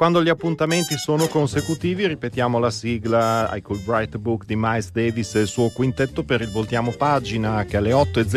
quando gli appuntamenti sono consecutivi, ripetiamo la sigla I Could Write a Book di Miles Davis e il suo quintetto per il Voltiamo Pagina, che alle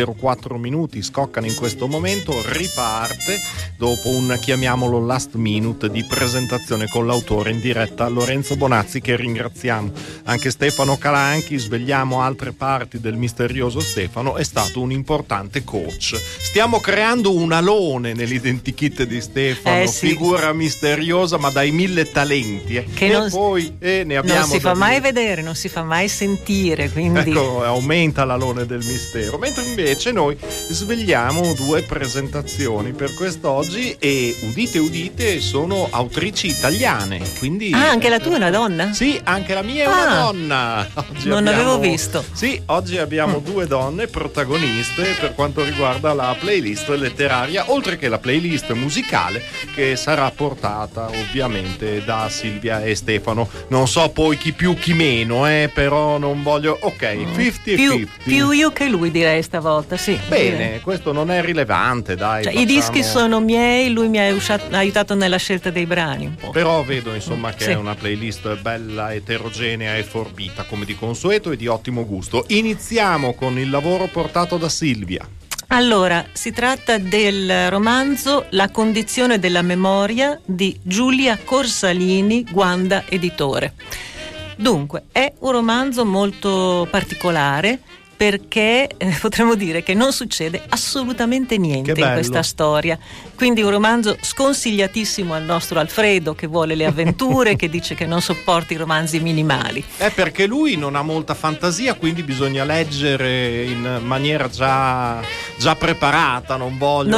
8:04 scoccano in questo momento, riparte dopo un, chiamiamolo, last minute di presentazione con l'autore in diretta, Lorenzo Bonazzi, che ringraziamo. Anche Stefano Calanchi, svegliamo altre parti del misterioso Stefano, è stato un importante coach. Stiamo creando un alone nell'identikit di Stefano, sì. Figura misteriosa ma dai 1000 talenti, che e non, poi ne abbiamo, non si fa mai vedere, non si fa mai sentire, quindi ecco, aumenta l'alone del mistero. Mentre invece noi svegliamo 2 presentazioni per quest'oggi, e udite udite, sono autrici italiane, quindi anche la tua è una donna? Sì, anche la mia è una donna. Oggi non avevo visto. Sì, oggi abbiamo 2 donne protagoniste per quanto riguarda la playlist letteraria, oltre che la playlist musicale, che sarà portata ovviamente da Silvia e Stefano. Non so poi chi più chi meno, però non voglio. Ok, 50-50. Più io che lui, direi stavolta, sì. Bene, questo non è rilevante, dai. Cioè, i dischi sono miei, lui mi ha aiutato nella scelta dei brani un po'. Però vedo insomma che sì, è una playlist bella, eterogenea e forbita come di consueto e di ottimo gusto. Iniziamo con il lavoro portato da Silvia. Allora, si tratta del romanzo La condizione della memoria di Giulia Corsalini, Guanda Editore. Dunque, è un romanzo molto particolare, perché potremmo dire che non succede assolutamente niente in questa storia. Quindi un romanzo sconsigliatissimo al nostro Alfredo, che vuole le avventure, che dice che non sopporta i romanzi minimali. È perché lui non ha molta fantasia, quindi bisogna leggere in maniera già preparata. Non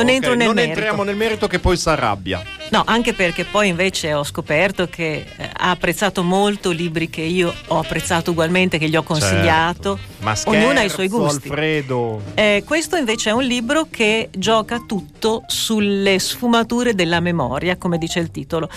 entriamo nel merito, che poi si arrabbia. No, anche perché poi invece ho scoperto che ha apprezzato molto libri che io ho apprezzato ugualmente, che gli ho consigliato. Certo. Ma ognuno ha i suoi gusti. Alfredo. Questo invece è un libro che gioca tutto sulle sfumature della memoria, come dice il titolo.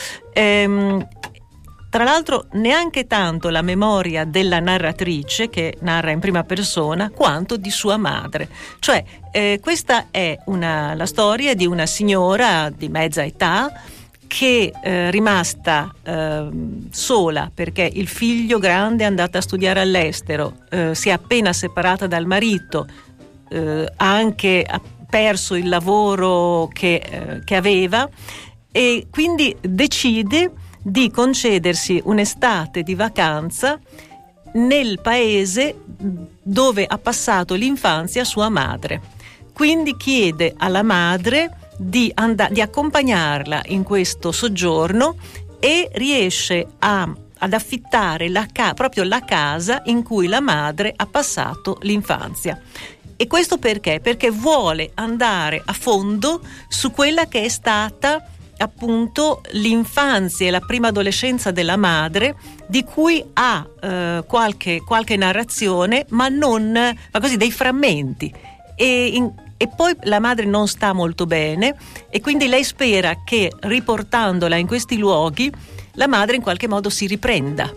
Tra l'altro neanche tanto la memoria della narratrice, che narra in prima persona, quanto di sua madre. Cioè questa è la storia di una signora di mezza età che rimasta sola perché il figlio grande è andato a studiare all'estero, si è appena separata dal marito, ha perso il lavoro che aveva, e quindi decide di concedersi un'estate di vacanza nel paese dove ha passato l'infanzia sua madre. Quindi chiede alla madre di accompagnarla in questo soggiorno, e riesce ad affittare proprio la casa in cui la madre ha passato l'infanzia. E questo perché? Perché vuole andare a fondo su quella che è stata appunto l'infanzia e la prima adolescenza della madre, di cui ha qualche narrazione, ma così dei frammenti. E poi la madre non sta molto bene, e quindi lei spera che, riportandola in questi luoghi, la madre in qualche modo si riprenda.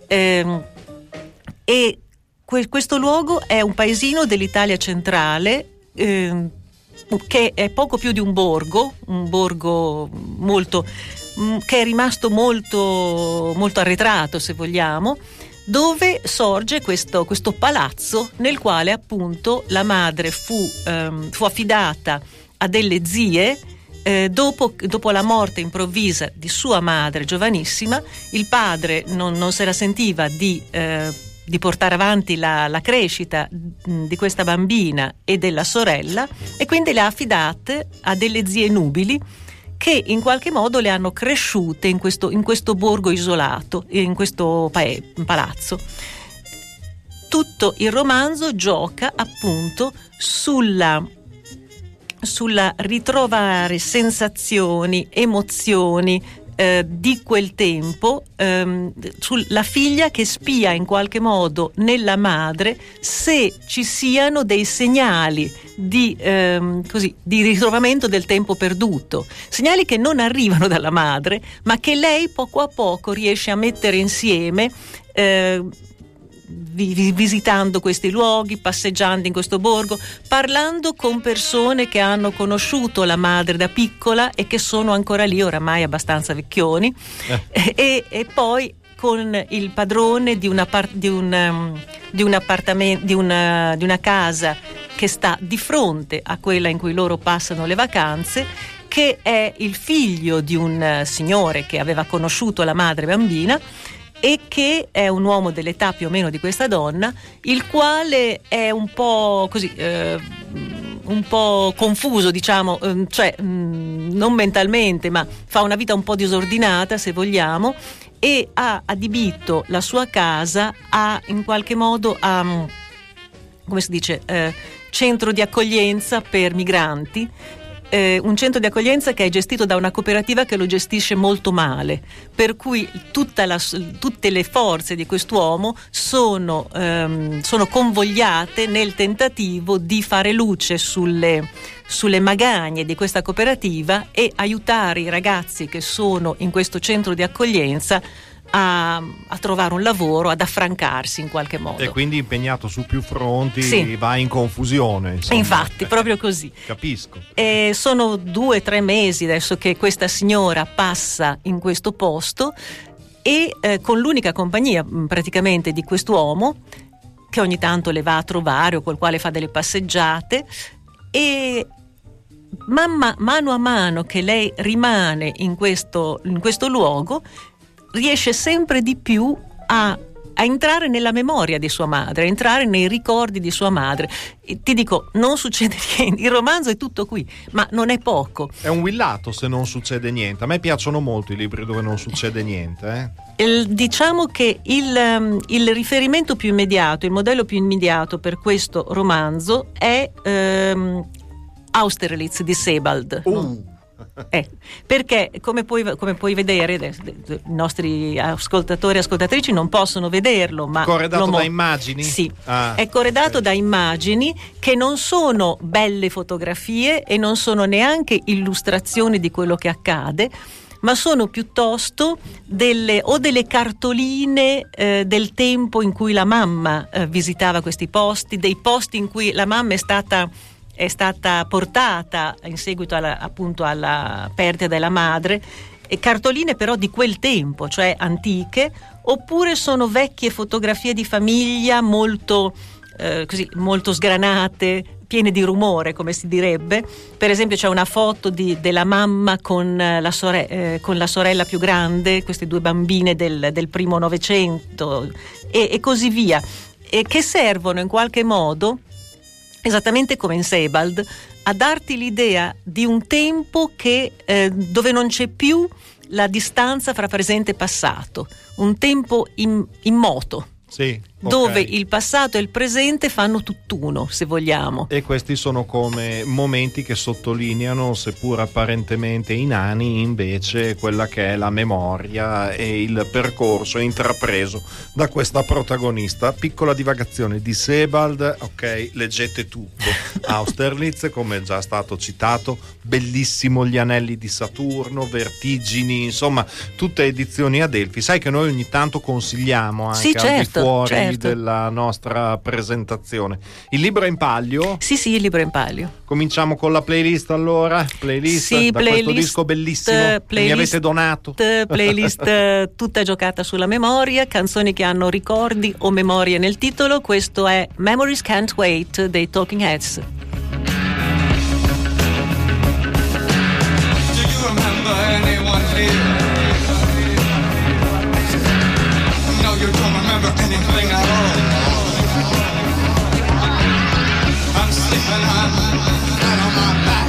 E questo luogo è un paesino dell'Italia centrale, che è poco più di un borgo molto, che è rimasto molto, molto arretrato, se vogliamo, dove sorge questo palazzo nel quale appunto la madre fu affidata a delle zie. Dopo la morte improvvisa di sua madre giovanissima, il padre non se la sentiva di portare avanti la crescita di questa bambina e della sorella, e quindi le ha affidate a delle zie nubili che in qualche modo le hanno cresciute in questo borgo isolato, in questo palazzo. Tutto il romanzo gioca appunto sulla ritrovare sensazioni, emozioni di quel tempo, sulla figlia che spia in qualche modo nella madre se ci siano dei segnali di ritrovamento del tempo perduto, segnali che non arrivano dalla madre, ma che lei poco a poco riesce a mettere insieme, visitando questi luoghi, passeggiando in questo borgo, parlando con persone che hanno conosciuto la madre da piccola e che sono ancora lì, oramai abbastanza vecchioni, e poi con il padrone di una casa che sta di fronte a quella in cui loro passano le vacanze, che è il figlio di un signore che aveva conosciuto la madre bambina e che è un uomo dell'età più o meno di questa donna, il quale è un po' così un po' confuso, diciamo, cioè non mentalmente, ma fa una vita un po' disordinata, se vogliamo, e ha adibito la sua casa in qualche modo a, come si dice, centro di accoglienza per migranti. Un centro di accoglienza che è gestito da una cooperativa che lo gestisce molto male, per cui tutte le forze di quest'uomo sono convogliate nel tentativo di fare luce sulle magagne di questa cooperativa e aiutare i ragazzi che sono in questo centro di accoglienza a trovare un lavoro, ad affrancarsi in qualche modo. E quindi impegnato su più fronti, sì. Va in confusione, insomma. Infatti, proprio così. Capisco. Sono 2 o 3 mesi adesso che questa signora passa in questo posto e con l'unica compagnia praticamente di quest'uomo, che ogni tanto le va a trovare o col quale fa delle passeggiate, e mano a mano che lei rimane in questo luogo, riesce sempre di più a entrare nella memoria di sua madre, a entrare nei ricordi di sua madre. E ti dico, non succede niente, il romanzo è tutto qui, ma non è poco. È un Willato se non succede niente. A me piacciono molto i libri dove non succede niente. Diciamo che il riferimento più immediato, il modello più immediato per questo romanzo è Austerlitz di Sebald. Perché come puoi vedere, i nostri ascoltatori e ascoltatrici non possono vederlo, ma corredato da immagini? Sì, è corredato da immagini che non sono belle fotografie e non sono neanche illustrazioni di quello che accade, ma sono piuttosto delle cartoline del tempo in cui la mamma visitava questi posti, dei posti in cui la mamma è stata portata in seguito alla perdita della madre, e cartoline però di quel tempo, cioè antiche, oppure sono vecchie fotografie di famiglia molto sgranate, piene di rumore, come si direbbe. Per esempio c'è una foto della mamma con la sorella più grande, queste 2 bambine del primo Novecento e così via, e che servono in qualche modo, esattamente come in Sebald, a darti l'idea di un tempo dove non c'è più la distanza fra presente e passato, un tempo in moto. Sì, dove il passato e il presente fanno tutt'uno, se vogliamo. E questi sono come momenti che sottolineano, seppur apparentemente inani, invece quella che è la memoria e il percorso intrapreso da questa protagonista. Piccola divagazione di Sebald, ok, leggete tutto. Austerlitz, come è già stato citato, bellissimo, Gli anelli di Saturno, Vertigini, insomma tutte edizioni Adelphi. Sai che noi ogni tanto consigliamo anche, sì, certo, al di fuori certo, della nostra presentazione. Il libro è in palio? Sì, il libro è in palio. Cominciamo con la playlist allora? Playlist da questo disco bellissimo che mi avete donato. Playlist tutta giocata sulla memoria, canzoni che hanno ricordi o memorie nel titolo. Questo è Memories Can't Wait dei Talking Heads. Do you remember anyone here? No, you don't remember anything at all. I'm sleeping on flat on my back.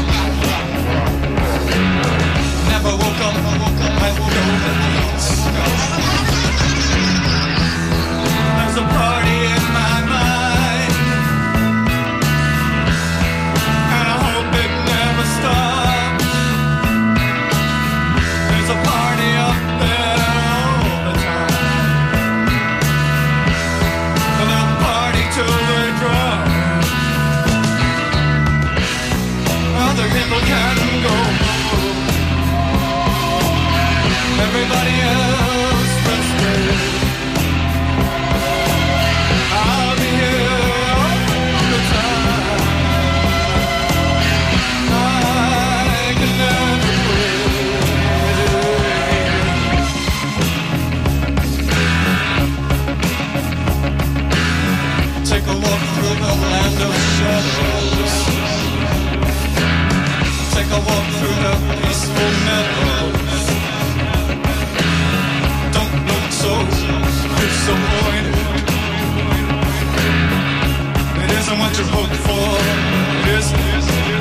Never woke up and know the beats. There's a party in my mind, and I hope it never stops. There's a party up there all the time, and they'll party till they drop. Other people can go home. Everybody else rested. Take a walk through the land of shadows. Take a walk through the peaceful meadows. Don't look so disappointed. It isn't what you hoped for. It isn't.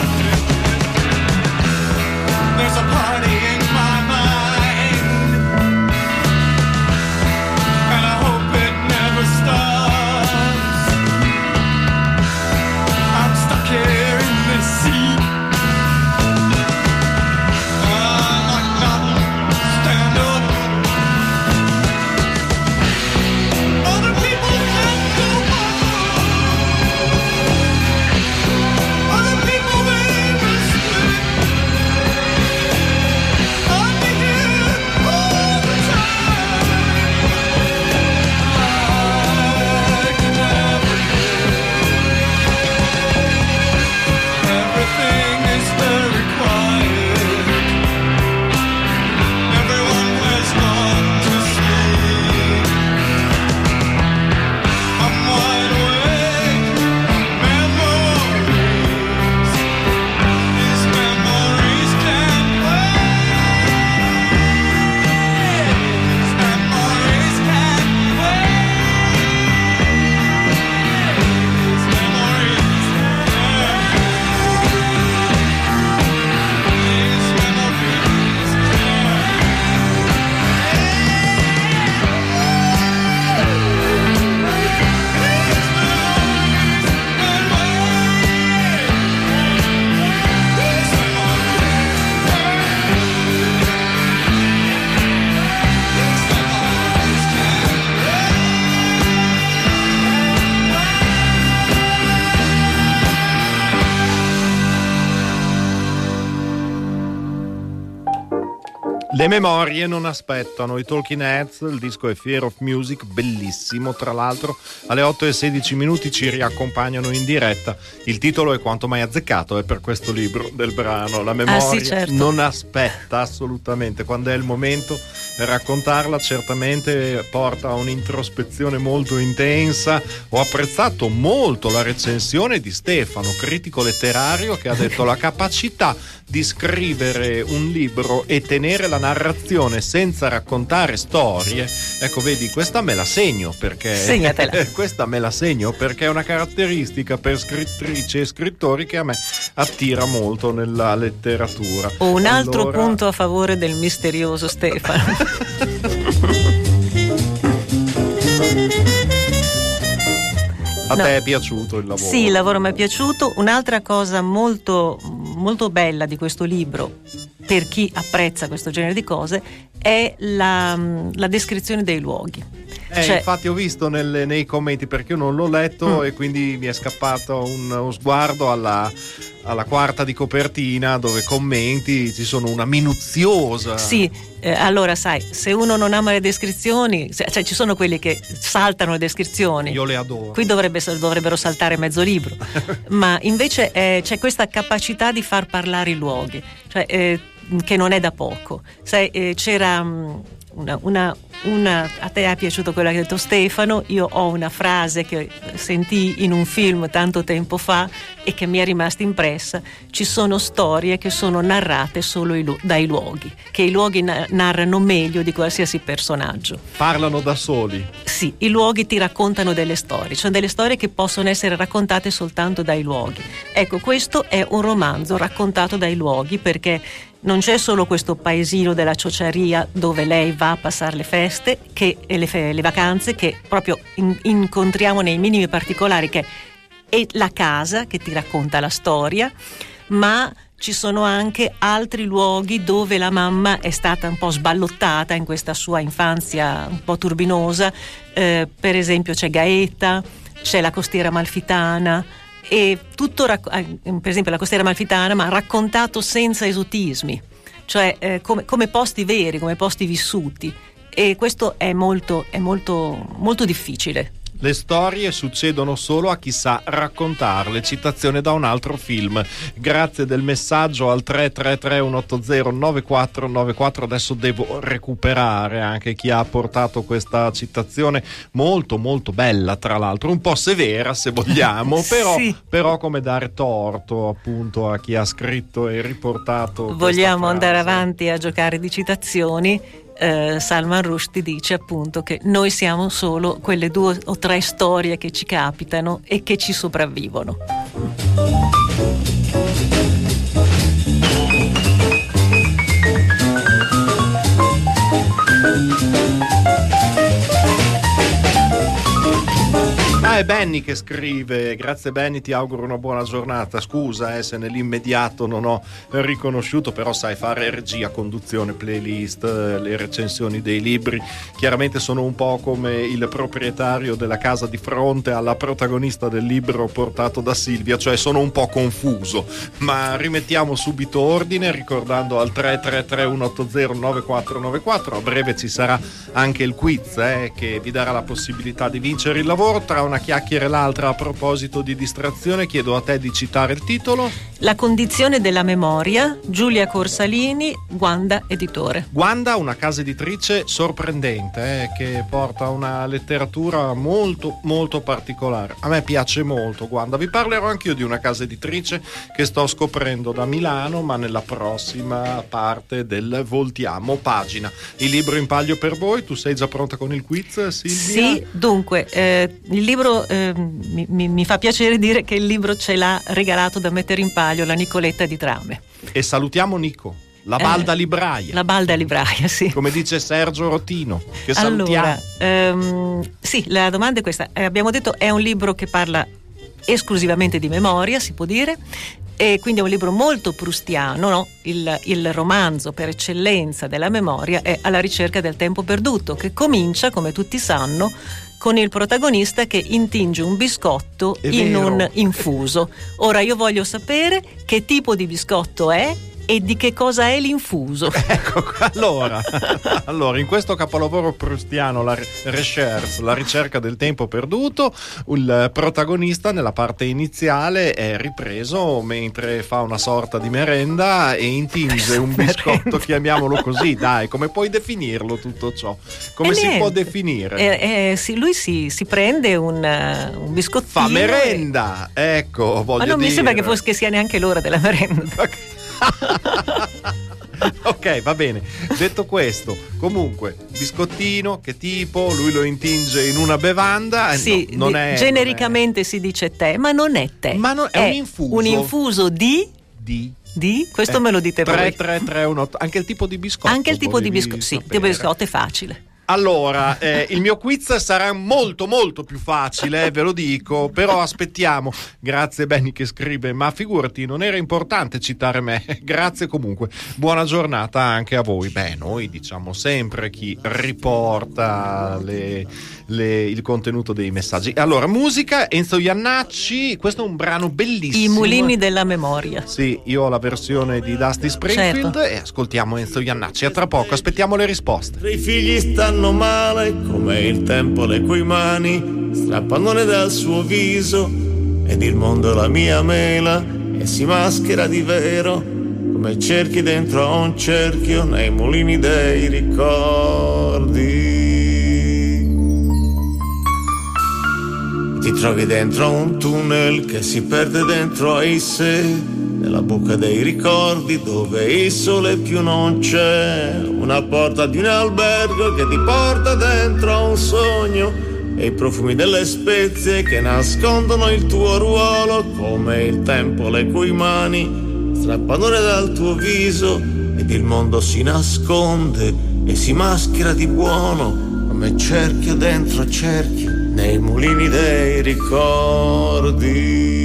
There's a party in my mind, and I hope it never stops. I'm stuck here in this seat. I might not stand up. Other people can go on. Other people may respect. I'll be here all the time. Like never Everything is very quiet. Everyone has gone to sleep. I'm wide awake. Memories. These memories can't wait. These memories can't wait. These memories Le memorie non aspettano, i Talking Heads, il disco è Fear of Music, bellissimo, tra l'altro alle 8:16 ci riaccompagnano in diretta. Il titolo è quanto mai azzeccato, è per questo libro del brano, la memoria sì, certo. non aspetta assolutamente, quando è il momento raccontarla certamente porta a un'introspezione molto intensa. Ho apprezzato molto la recensione di Stefano, critico letterario, che ha detto la capacità di scrivere un libro e tenere la narrazione senza raccontare storie. Ecco, vedi, questa me la segno perché Segnatela. questa me la segno perché è una caratteristica per scrittrici e scrittori che a me attira molto nella letteratura. Ho un altro Allora... punto a favore del misterioso Stefano. A te è piaciuto il lavoro? Sì, il lavoro mi è piaciuto. Un'altra cosa molto, molto bella di questo libro, per chi apprezza questo genere di cose, è la descrizione dei luoghi. Cioè, infatti ho visto nei commenti, perché io non l'ho letto e quindi mi è scappato uno sguardo alla quarta di copertina, dove commenti, ci sono una minuziosa... Sì, allora sai, se uno non ama le descrizioni, cioè ci sono quelli che saltano le descrizioni. Io le adoro. Qui dovrebbero saltare mezzo libro. Ma invece c'è questa capacità di far parlare i luoghi, cioè, che non è da poco. Sai, c'era... a te è piaciuto quello che ha detto Stefano. Io ho una frase che sentii in un film tanto tempo fa e che mi è rimasta impressa: ci sono storie che sono narrate solo dai luoghi, che i luoghi narrano meglio di qualsiasi personaggio. Parlano da soli. Sì, i luoghi ti raccontano delle storie, sono delle storie che possono essere raccontate soltanto dai luoghi. Ecco, questo è un romanzo raccontato dai luoghi, perché non c'è solo questo paesino della Ciociaria dove lei va a passare le feste e le vacanze, che proprio incontriamo nei minimi particolari, che è la casa che ti racconta la storia, ma ci sono anche altri luoghi dove la mamma è stata un po' sballottata in questa sua infanzia un po' turbinosa. Per esempio c'è Gaeta, c'è la Costiera Amalfitana, e tutto per esempio la Costiera Amalfitana, ma raccontato senza esotismi, cioè come posti veri, come posti vissuti, e questo è molto difficile. Le storie succedono solo a chi sa raccontarle. Citazione da un altro film. Grazie del messaggio al 333-180-9494. Adesso devo recuperare anche chi ha portato questa citazione molto molto bella, tra l'altro un po' severa se vogliamo, però, sì. però come dare torto appunto a chi ha scritto e riportato. Vogliamo andare avanti a giocare di citazioni. Salman Rushdie dice appunto che noi siamo solo quelle 2 o 3 storie che ci capitano e che ci sopravvivono. È Benny che scrive: grazie Benny, ti auguro una buona giornata. Scusa se nell'immediato non ho riconosciuto, però sai, fare regia, conduzione, playlist, le recensioni dei libri chiaramente sono un po' come il proprietario della casa di fronte alla protagonista del libro portato da Silvia, cioè sono un po' confuso, ma rimettiamo subito ordine ricordando al 333-180-9494. A breve ci sarà anche il quiz che vi darà la possibilità di vincere il lavoro. Tra una chiacchiera e l'altra, a proposito di distrazione, chiedo a te di citare il titolo. La condizione della memoria, Giulia Corsalini, Guanda Editore. Guanda, una casa editrice sorprendente che porta una letteratura molto molto particolare. A me piace molto Guanda. Vi parlerò anch'io di una casa editrice che sto scoprendo da Milano, ma nella prossima parte del Voltiamo Pagina. Il libro in palio per voi. Tu sei già pronta con il quiz, Silvia? Sì, dunque il libro mi fa piacere dire che il libro ce l'ha regalato da mettere in palio la Nicoletta di Trame. E salutiamo Nico, la balda libraia. La balda libraia, sì. Come dice Sergio Rotino, che salutiamo. Allora, sì, la domanda è questa. Abbiamo detto è un libro che parla esclusivamente di memoria, si può dire, e quindi è un libro molto proustiano, no? Il romanzo per eccellenza della memoria è Alla ricerca del tempo perduto, che comincia, come tutti sanno, con il protagonista che intinge un biscotto in un infuso. Ora io voglio sapere che tipo di biscotto è e di che cosa è l'infuso. Ecco, allora in questo capolavoro proustiano, la recherche, la ricerca del tempo perduto, il protagonista nella parte iniziale è ripreso mentre fa una sorta di merenda e intinge un biscotto, chiamiamolo così, dai, come puoi definirlo tutto ciò? Come si può definire? Sì, lui si prende un biscottino. Fa merenda, ecco, voglio dire. Ma non mi sembra che sia neanche l'ora della merenda. Ok, va bene. Detto questo, comunque, biscottino, che tipo? Lui lo intinge in una bevanda. Sì, no, non è, genericamente si dice tè, ma non è tè. Ma è un infuso. Un infuso di? Questo me lo dite voi. 33318. Anche il tipo di biscotto. Anche il tipo di biscotto, sì, il tipo di biscotto è facile. Allora, il mio quiz sarà molto molto più facile, ve lo dico, però aspettiamo. Grazie Benny che scrive: ma figurati, non era importante citare me. Grazie comunque, buona giornata anche a voi. Beh, noi diciamo sempre chi riporta il contenuto dei messaggi. Allora, musica, Enzo Iannacci, questo è un brano bellissimo. I mulini della memoria. Sì, io ho la versione di Dusty Springfield, certo. E ascoltiamo Enzo Iannacci. A tra poco, aspettiamo le risposte. I figli stanno male come il tempo le cui mani strappandone dal suo viso ed il mondo è la mia mela e si maschera di vero come cerchi dentro a un cerchio nei mulini dei ricordi. Ti trovi dentro un tunnel che si perde dentro ai sé, nella buca dei ricordi dove il sole più non c'è, una porta di un albergo che ti porta dentro a un sogno e i profumi delle spezie che nascondono il tuo ruolo come il tempo le cui mani strappandone dal tuo viso ed il mondo si nasconde e si maschera di buono come cerchio dentro cerchio nei mulini dei ricordi.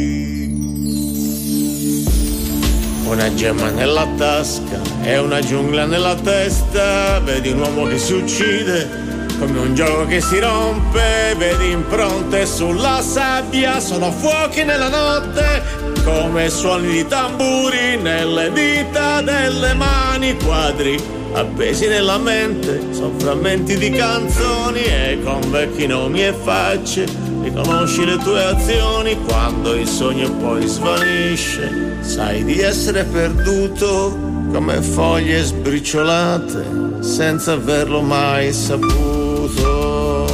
Una gemma nella tasca e una giungla nella testa, vedi un uomo che si uccide come un gioco che si rompe, vedi impronte sulla sabbia, sono fuochi nella notte come suoni di tamburi nelle dita delle mani, quadri appesi nella mente, sono frammenti di canzoni e con vecchi nomi e facce riconosci le tue azioni quando il sogno poi svanisce. Sai di essere perduto come foglie sbriciolate senza averlo mai saputo.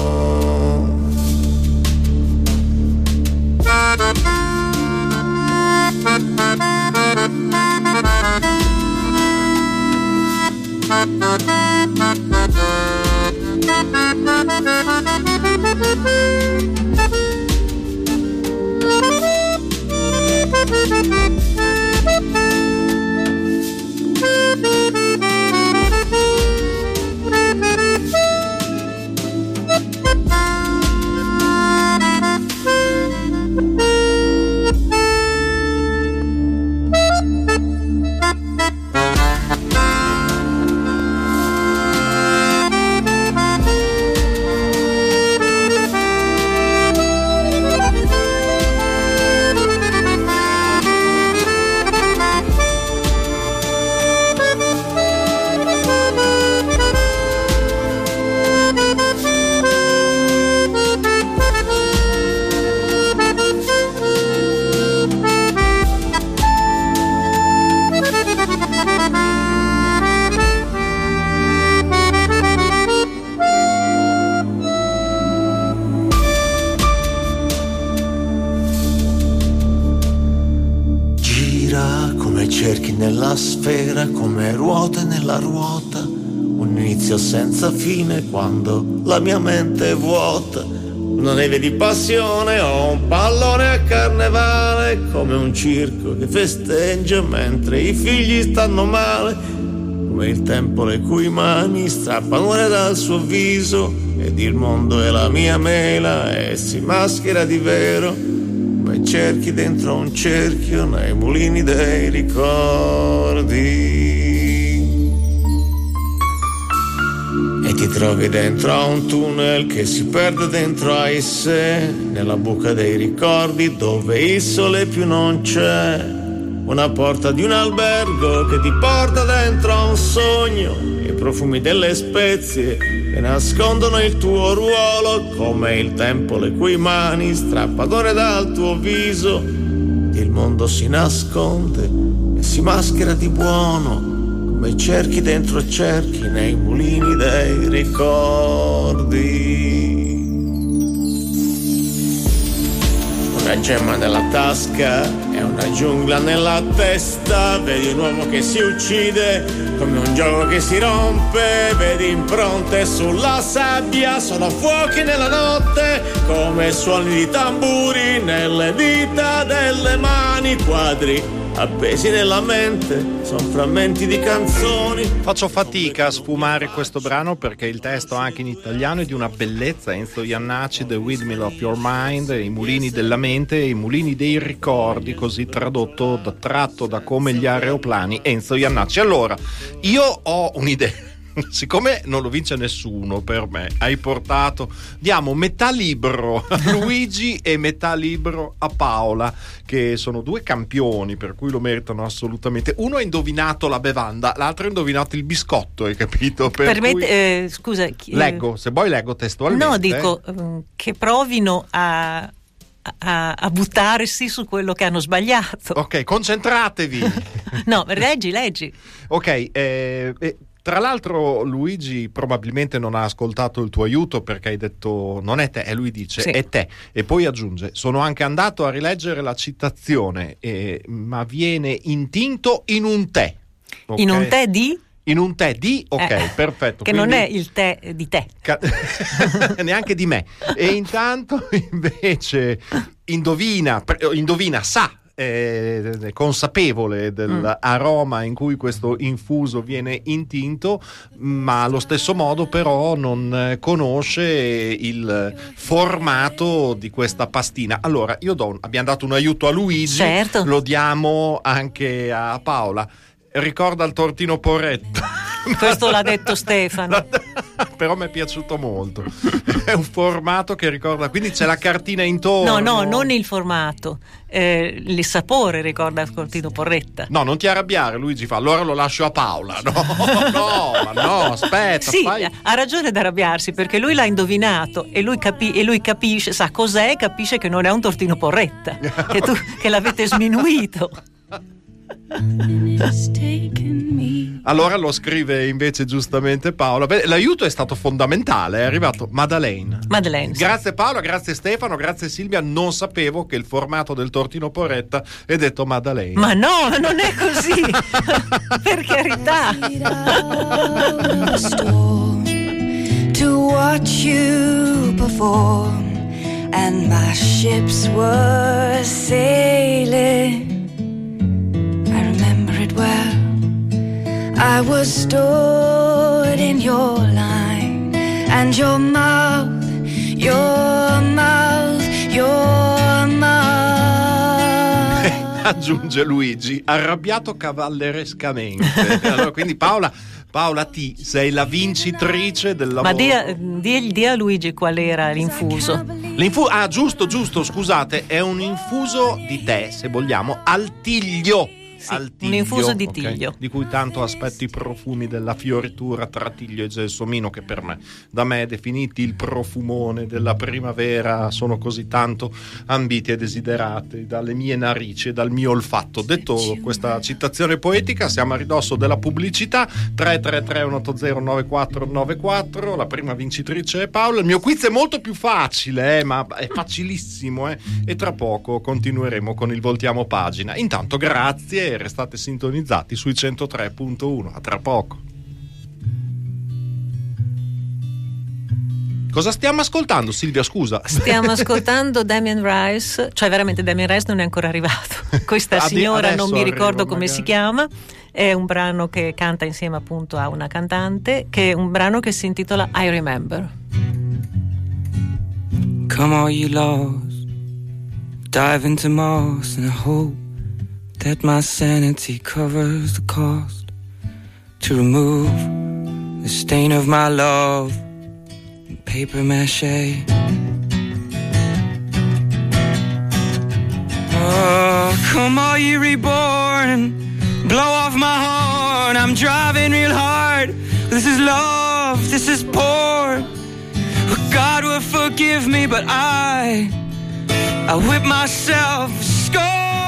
Cerchi nella sfera come ruote nella ruota, un inizio senza fine quando la mia mente è vuota. Una neve di passione o un pallone a carnevale, come un circo che festeggia mentre i figli stanno male, come il tempo le cui mani strappano ore dal suo viso ed il mondo è la mia mela e si maschera di vero. E cerchi dentro un cerchio nei mulini dei ricordi e ti trovi dentro a un tunnel che si perde dentro a sé, nella buca dei ricordi dove il sole più non c'è, una porta di un albergo che ti porta dentro a un sogno, i profumi delle spezie che nascondono il tuo ruolo, come il tempo le cui mani strappano dal tuo viso. Il mondo si nasconde e si maschera di buono, come cerchi dentro cerchi nei mulini dei ricordi. Una gemma nella tasca e una giungla nella testa, vedi un uomo che si uccide come un gioco che si rompe, vedi impronte sulla sabbia, sono fuochi nella notte, come suoni di tamburi nelle dita delle mani, quadri appesi nella mente, sono frammenti di canzoni. Faccio fatica a sfumare questo brano perché il testo anche in italiano è di una bellezza. Enzo Jannacci, The Windmill of Your Mind, i mulini della mente, i mulini dei ricordi, così tradotto, tratto da Come gli aeroplani, Enzo Jannacci. Allora, io ho un'idea. Siccome non lo vince nessuno per me, hai portato, diamo metà libro a Luigi e metà libro a Paola, che sono due campioni per cui lo meritano assolutamente. Uno ha indovinato la bevanda, l'altro ha indovinato il biscotto, hai capito? Scusa, leggo, se vuoi leggo testualmente. No, dico che provino a buttarsi su quello che hanno sbagliato. Ok, concentratevi. No, leggi. Ok, tra l'altro Luigi probabilmente non ha ascoltato il tuo aiuto perché hai detto non è te, e lui dice sì, è te, e poi aggiunge sono anche andato a rileggere la citazione, ma viene intinto in un tè. Okay? In un tè di? In un tè di, ok, perfetto. Che quindi non è il tè di te. Neanche di me. E intanto invece indovina, sa, consapevole dell'aroma in cui questo infuso viene intinto, ma allo stesso modo però non conosce il formato di questa pastina. Allora io abbiamo dato un aiuto a Luigi, certo, lo diamo anche a Paola. Ricorda il tortino porretto. Questo l'ha detto Stefano. Però mi è piaciuto molto. È un formato che ricorda, quindi c'è la cartina intorno. No, non il formato, il sapore ricorda il tortino porretta. No, non ti arrabbiare, Luigi fa, allora lo lascio a Paola. No, aspetta. Sì, fai... ha ragione ad arrabbiarsi, perché lui l'ha indovinato e lui capisce, sa cos'è, capisce che non è un tortino porretta, che l'avete sminuito. Allora lo scrive invece giustamente Paola. Beh, l'aiuto è stato fondamentale, è arrivato Madeleine. Sì. Grazie Paola, grazie Stefano, grazie Silvia. Non sapevo che il formato del tortino porretta è detto Madeleine. Ma no, non è così. Per carità. To watch you perform, and my ships were sailing. I remember it well. I was stored in your line, and your mouth. Aggiunge Luigi, arrabbiato cavallerescamente. Allora, quindi Paola T, sei la vincitrice del lavoro. Ma di a Luigi qual era l'infuso? Giusto, scusate, è un infuso di tè, se vogliamo, al tiglio. Sì, un infuso di tiglio, di cui tanto aspetto i profumi della fioritura tra tiglio e gelsomino, che da me definiti il profumone della primavera sono così tanto ambiti e desiderati dalle mie narici e dal mio olfatto. Detto questa citazione poetica, siamo a ridosso della pubblicità. 333-180-9494, la prima vincitrice è Paola. Il mio quiz è molto più facile, ma è facilissimo, e tra poco continueremo con il voltiamo pagina. Intanto grazie, restate sintonizzati sui 103.1. A tra poco. Cosa stiamo ascoltando, Silvia? Scusa. Stiamo ascoltando Damien Rice, cioè veramente Damien Rice non è ancora arrivato. Questa signora non mi ricordo come si chiama. È un brano che canta insieme appunto a una cantante, che è un brano che si intitola I Remember. Come all you lost, dive into moss and hope that my sanity covers the cost to remove the stain of my love in paper mache. Oh, come all you reborn, blow off my horn. I'm driving real hard. This is love, this is porn. God will forgive me, but I whip myself, scorn.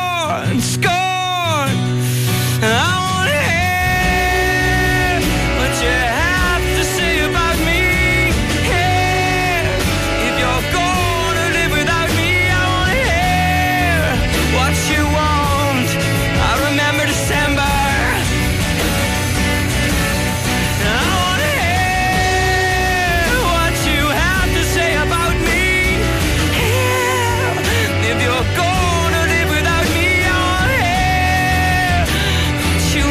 And I wanna hear what you have to say about me. Yeah. If you're gonna live without me, I wanna hear what you want. I remember December. And I wanna hear what you have to say about me. Yeah. If you're gonna live without me, I wanna hear what you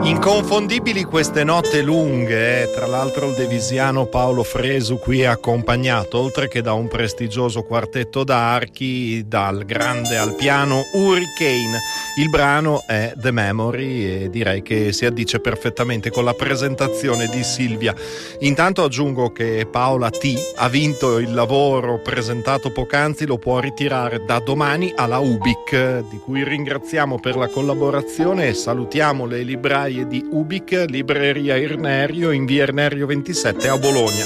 Inconfondibili queste notte lunghe, tra l'altro il devisiano Paolo Fresu qui è accompagnato, oltre che da un prestigioso quartetto d'archi, dal grande al piano Hurricane. Il brano è The Memory e direi che si addice perfettamente con la presentazione di Silvia. Intanto aggiungo che Paola T ha vinto il lavoro presentato poc'anzi, lo può ritirare da domani alla Ubic, di cui ringraziamo per la collaborazione e salutiamo le libraie di Ubic, libreria Irnerio in via Irnerio 27 a Bologna.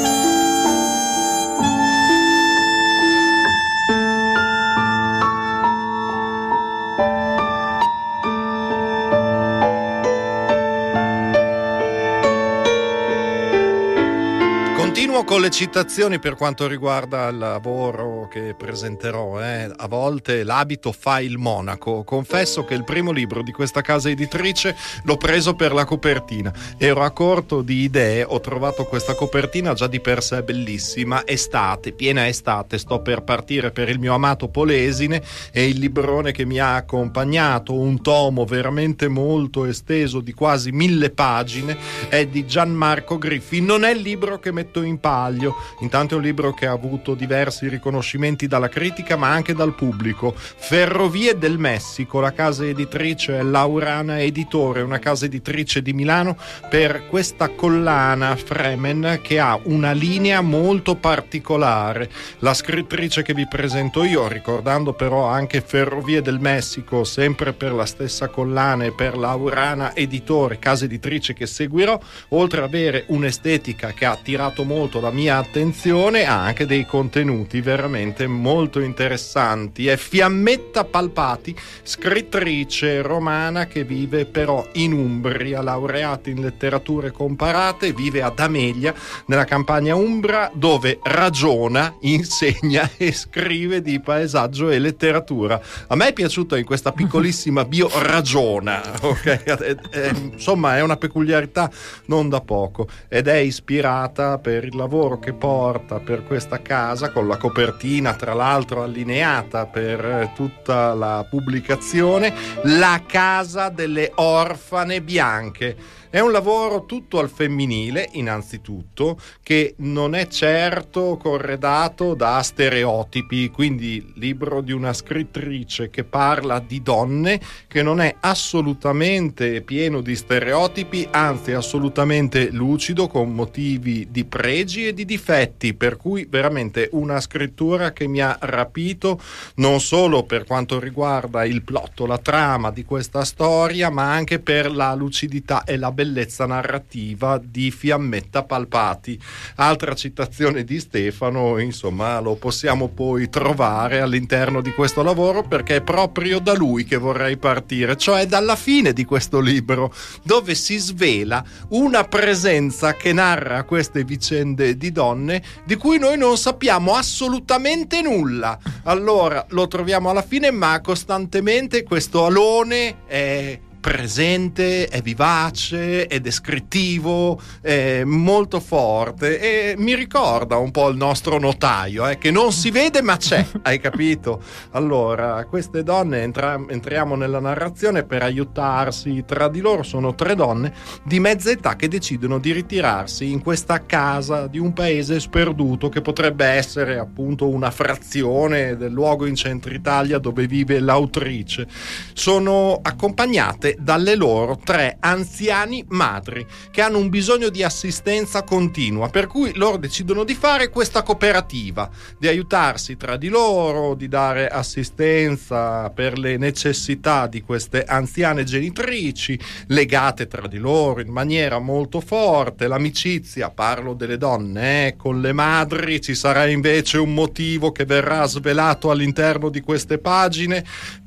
Continuo con le citazioni per quanto riguarda il lavoro che presenterò. A volte l'abito fa il monaco. Confesso che il primo libro di questa casa editrice l'ho preso per la copertina. Ero a corto di idee, ho trovato questa copertina già di per sé bellissima. Estate, piena estate, sto per partire per il mio amato Polesine e il librone che mi ha accompagnato, un tomo veramente molto esteso di quasi 1000 pagine, è di Gianmarco Griffi. Non è il libro che metto in palio, intanto è un libro che ha avuto diversi riconoscimenti dalla critica ma anche dal pubblico. Ferrovie del Messico, la casa editrice è Laurana Editore, una casa editrice di Milano, per questa collana Fremen che ha una linea molto particolare. La scrittrice che vi presento io, ricordando però anche Ferrovie del Messico, sempre per la stessa collana e per Laurana Editore, casa editrice che seguirò, oltre ad avere un'estetica che ha attirato molto la mia attenzione, ha anche dei contenuti veramente molto interessanti. È Fiammetta Palpati, scrittrice romana che vive però in Umbria, laureata in letterature comparate, vive ad Amelia nella campagna umbra, dove ragiona, insegna e scrive di paesaggio e letteratura. A me è piaciuto in questa piccolissima bio ragiona, okay? Insomma è una peculiarità non da poco ed è ispirata per il lavoro che porta per questa casa, con la copertina tra l'altro allineata per tutta la pubblicazione, La casa delle orfane bianche. È un lavoro tutto al femminile, innanzitutto, che non è certo corredato da stereotipi, quindi libro di una scrittrice che parla di donne, che non è assolutamente pieno di stereotipi, anzi assolutamente lucido, con motivi di pregi e di difetti, per cui veramente una scrittura che mi ha rapito, non solo per quanto riguarda il plot, la trama di questa storia, ma anche per la lucidità e la bellezza narrativa di Fiammetta Palpati. Altra citazione di Stefano, insomma, lo possiamo poi trovare all'interno di questo lavoro, perché è proprio da lui che vorrei partire, cioè dalla fine di questo libro, dove si svela una presenza che narra queste vicende di donne di cui noi non sappiamo assolutamente nulla. Allora lo troviamo alla fine, ma costantemente questo alone è presente, è vivace, è descrittivo, è molto forte e mi ricorda un po' il nostro notaio, che non si vede ma c'è, hai capito? Allora, queste donne, entriamo nella narrazione per aiutarsi tra di loro. Sono 3 donne di mezza età che decidono di ritirarsi in questa casa di un paese sperduto che potrebbe essere appunto una frazione del luogo in centro Italia dove vive l'autrice. Sono accompagnate dalle loro 3 anziani madri che hanno un bisogno di assistenza continua, per cui loro decidono di fare questa cooperativa, di aiutarsi tra di loro, di dare assistenza per le necessità di queste anziane genitrici, legate tra di loro in maniera molto forte. L'amicizia, parlo delle donne, con le madri ci sarà invece un motivo che verrà svelato all'interno di queste pagine,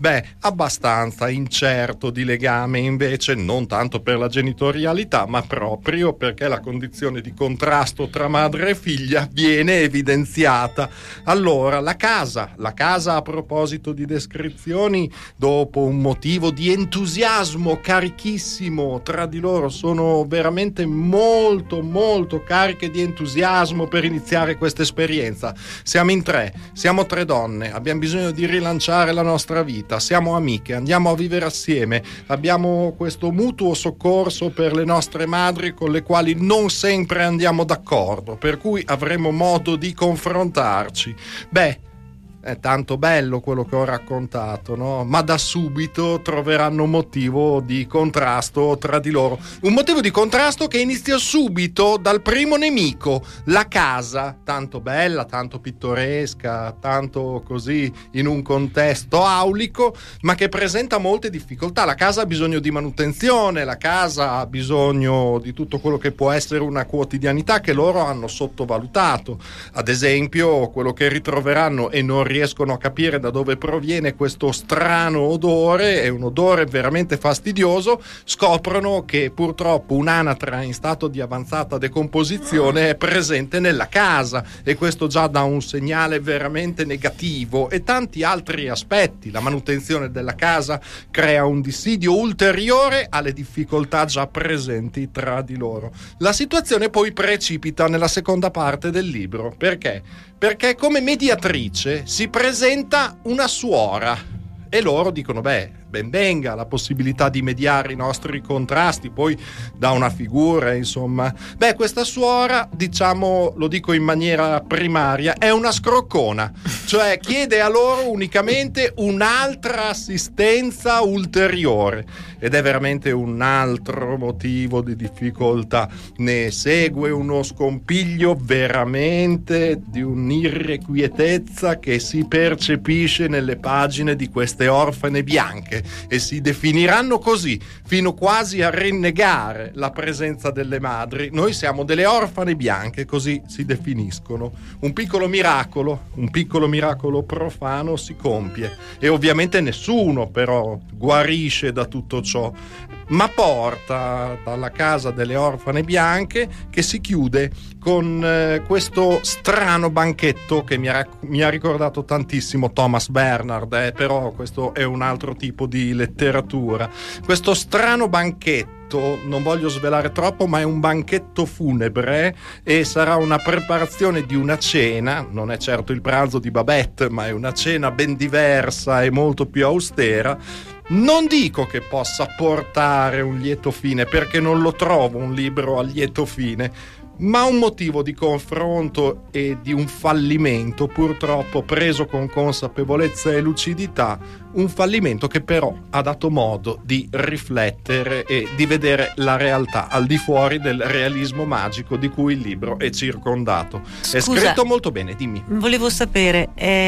abbastanza incerto di legame invece, non tanto per la genitorialità ma proprio perché la condizione di contrasto tra madre e figlia viene evidenziata. Allora la casa, a proposito di descrizioni, dopo un motivo di entusiasmo carichissimo tra di loro, sono veramente molto molto cariche di entusiasmo per iniziare questa esperienza. Siamo in 3, siamo 3 donne, abbiamo bisogno di rilanciare la nostra vita, siamo amiche, andiamo a vivere assieme, abbiamo abbiamo questo mutuo soccorso per le nostre madri con le quali non sempre andiamo d'accordo, per cui avremo modo di confrontarci. Beh, è tanto bello quello che ho raccontato, no? Ma da subito troveranno un motivo di contrasto tra di loro. Un motivo di contrasto che inizia subito dal primo nemico, la casa, tanto bella, tanto pittoresca, tanto così in un contesto aulico, ma che presenta molte difficoltà. La casa ha bisogno di manutenzione, la casa ha bisogno di tutto quello che può essere una quotidianità che loro hanno sottovalutato. Ad esempio, quello che ritroveranno e non riescono a capire da dove proviene questo strano odore, è un odore veramente fastidioso, scoprono che purtroppo un'anatra in stato di avanzata decomposizione è presente nella casa, e questo già dà un segnale veramente negativo, e tanti altri aspetti. La manutenzione della casa crea un dissidio ulteriore alle difficoltà già presenti tra di loro. La situazione poi precipita nella seconda parte del libro. Perché? Perché come mediatrice si presenta una suora e loro dicono: beh, ben venga la possibilità di mediare i nostri contrasti, poi da una figura, insomma. Beh, questa suora, diciamo, lo dico in maniera primaria, è una scroccona, cioè chiede a loro unicamente un'altra assistenza ulteriore, ed è veramente un altro motivo di difficoltà. Ne segue uno scompiglio veramente di un'irrequietezza che si percepisce nelle pagine di queste orfane bianche, e si definiranno così fino quasi a rinnegare la presenza delle madri. Noi siamo delle orfane bianche, così si definiscono. Un piccolo miracolo profano si compie, e ovviamente nessuno però guarisce da tutto ciò, ma porta dalla casa delle orfane bianche, che si chiude con questo strano banchetto che mi ha ricordato tantissimo Thomas Bernhard, però questo è un altro tipo di letteratura. Questo strano banchetto, non voglio svelare troppo, ma è un banchetto funebre, e sarà una preparazione di una cena. Non è certo il pranzo di Babette, ma è una cena ben diversa e molto più austera. Non dico che possa portare un lieto fine, perché non lo trovo un libro a lieto fine, ma un motivo di confronto e di un fallimento, purtroppo preso con consapevolezza e lucidità, un fallimento che però ha dato modo di riflettere e di vedere la realtà al di fuori del realismo magico di cui il libro è circondato. Scusa, è scritto molto bene, dimmi. Volevo sapere,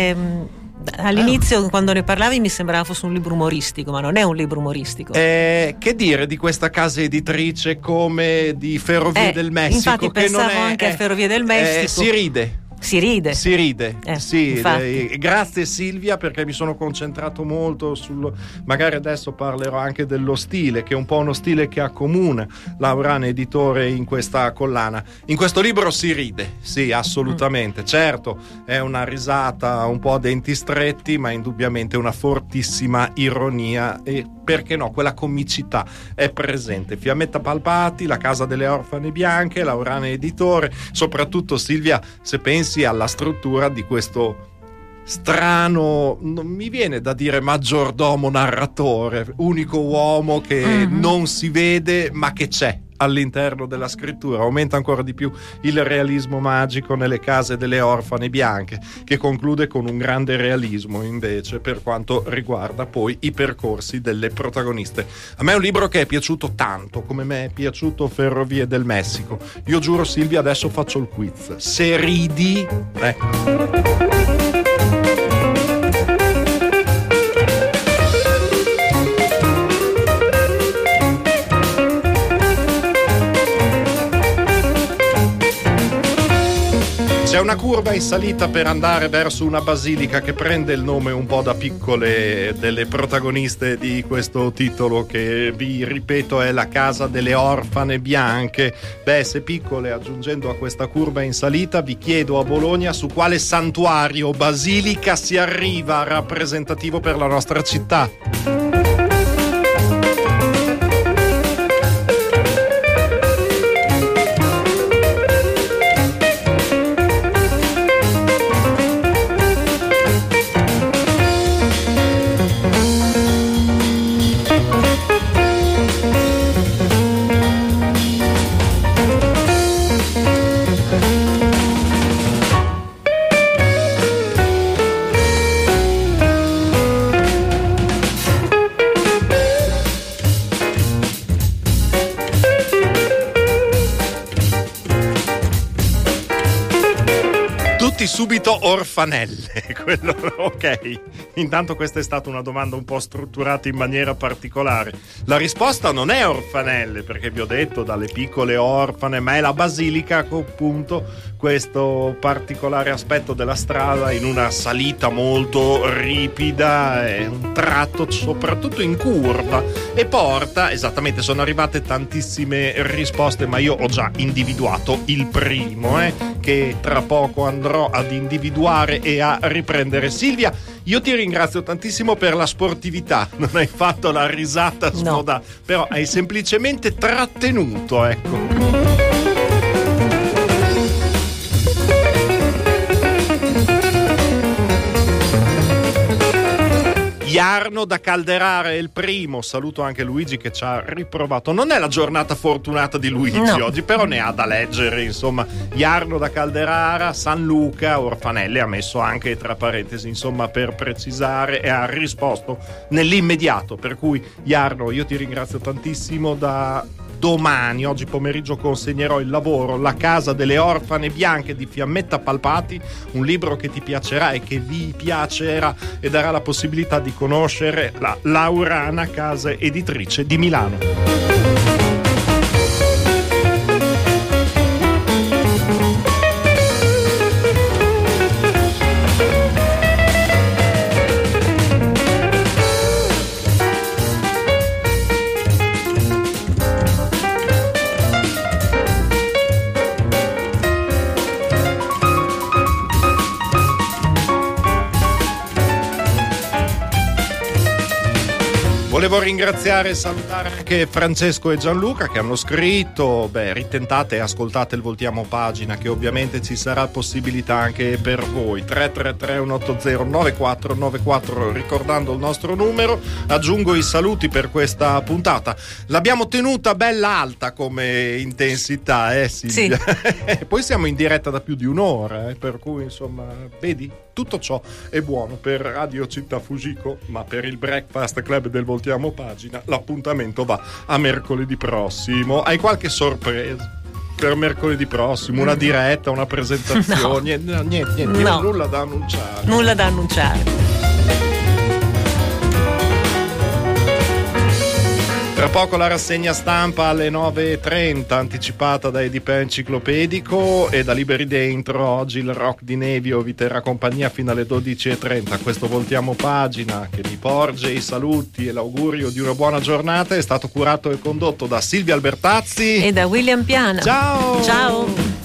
all'inizio quando ne parlavi mi sembrava fosse un libro umoristico, ma non è un libro umoristico. Che dire di questa casa editrice come di Ferrovie del Messico? Infatti che pensavo non è, anche a Ferrovie del Messico. Si ride. Si ride. Sì, infatti. Grazie Silvia, perché mi sono concentrato molto magari adesso parlerò anche dello stile, che è un po' uno stile che accomuna Laurana Editore in questa collana. In questo libro si ride, sì, assolutamente. Certo, è una risata un po' a denti stretti, ma indubbiamente una fortissima ironia, e perché no, quella comicità è presente. Fiammetta Palpati, La casa delle orfane bianche, Laurana Editore. Soprattutto Silvia, se pensi alla struttura di questo strano, non mi viene da dire maggiordomo narratore, unico uomo che non si vede ma che c'è all'interno della scrittura, aumenta ancora di più il realismo magico nelle case delle orfane bianche, che conclude con un grande realismo invece per quanto riguarda poi i percorsi delle protagoniste. A me è un libro che è piaciuto tanto, come me è piaciuto Ferrovie del Messico. Io giuro Silvia, adesso faccio il quiz, se ridi C'è una curva in salita per andare verso una basilica che prende il nome un po' da piccole delle protagoniste di questo titolo, che vi ripeto è La casa delle orfane bianche. Beh, se piccole, aggiungendo a questa curva in salita, vi chiedo a Bologna su quale santuario, basilica si arriva rappresentativo per la nostra città. tutti subito orfanelle. Quello, ok. Intanto questa è stata una domanda un po' strutturata in maniera particolare. La risposta non è orfanelle, perché vi ho detto dalle piccole orfane, ma è la basilica, appunto, questo particolare aspetto della strada in una salita molto ripida, è un tratto soprattutto in curva e porta, esattamente, sono arrivate tantissime risposte, ma io ho già individuato il primo, che tra poco andrò ad individuare e a riprendere. Silvia, io ti ringrazio tantissimo per la sportività, non hai fatto la risata smodata, però hai semplicemente trattenuto, ecco. Jarno da Calderara è il primo, saluto anche Luigi che ci ha riprovato. Non è la giornata fortunata di Luigi oggi, però ne ha da leggere, insomma. Jarno da Calderara, San Luca, orfanelle, ha messo anche tra parentesi, insomma, per precisare, e ha risposto nell'immediato, per cui Jarno, io ti ringrazio tantissimo. Da domani, oggi pomeriggio, consegnerò il lavoro La casa delle orfane bianche di Fiammetta Palpati, un libro che ti piacerà e che vi piacerà e darà la possibilità di conoscere la Laurana casa editrice di Milano. Volevo ringraziare e salutare anche Francesco e Gianluca che hanno scritto, ritentate e ascoltate il Voltiamo Pagina, che ovviamente ci sarà possibilità anche per voi. 333-180-9494, ricordando il nostro numero. Aggiungo i saluti per questa puntata. L'abbiamo tenuta bella alta come intensità, Silvia? Sì. Poi siamo in diretta da più di un'ora, per cui insomma, vedi, tutto ciò è buono per Radio Città Fujiko, ma per il Breakfast Club del Voltiamo Pagina l'appuntamento va a mercoledì prossimo. Hai qualche sorpresa per mercoledì prossimo? Una diretta, una presentazione? No. Niente, nulla da annunciare. Nulla da annunciare. Tra poco la rassegna stampa alle 9.30, anticipata da Edipe Enciclopedico, e da Liberi Dentro oggi il rock di Nevio vi terrà compagnia fino alle 12.30. Questo Voltiamo Pagina, che vi porge i saluti e l'augurio di una buona giornata, è stato curato e condotto da Silvia Albertazzi e da William Piana. Ciao! Ciao!